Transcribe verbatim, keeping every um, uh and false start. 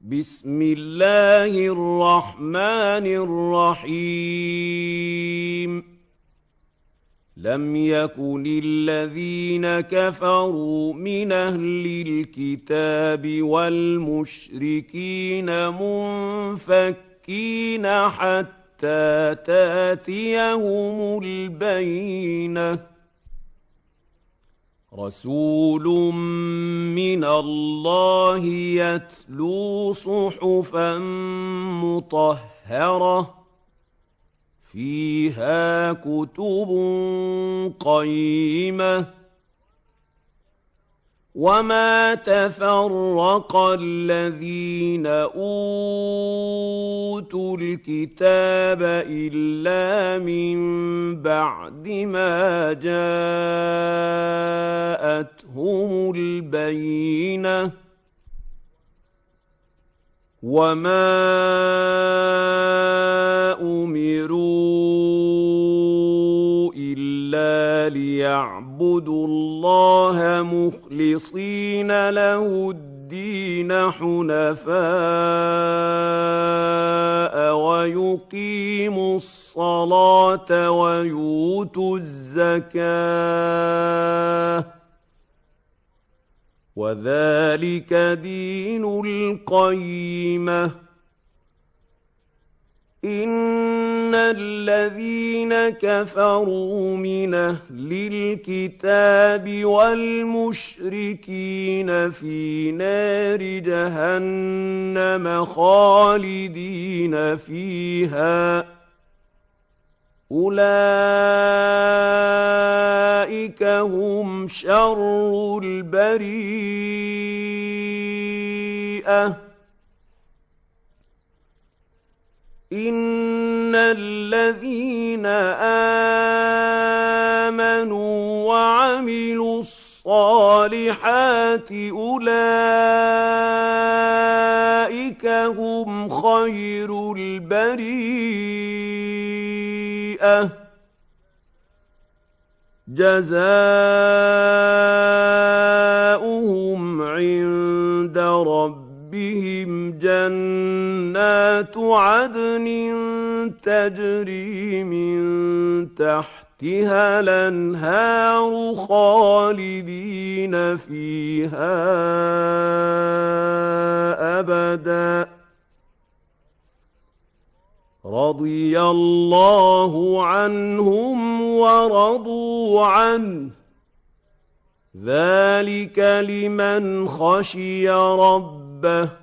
بسم الله الرحمن الرحيم لم يكن الذين كفروا من أهل الكتاب والمشركين منفكين حتى تأتيهم البينة رسول من الله يتلو صحفا مطهرة فيها كتب قيمة وما تفرق الذين أوتوا الكتاب إلا من بعد ما جاءتهم البينة وما أمروا إلا ليعبدوا الله مخلصين له الدين حنفاء ويقيموا الصلاة ويؤتوا الزكاة وذلك دين القيمة إن الذين كفروا من أهل الكتاب والمشركين في نار جهنم خالدين فيها أولئك هم شر البريئة إن الذين آمنوا وعملوا الصالحات أولئك هم خير البريئة جزاؤهم عند ربهم جنات عدن تجري من تحتها الأنهار خالدين فيها أبدا رضي الله عنهم ورضوا عنه ذلك لمن خشي ربه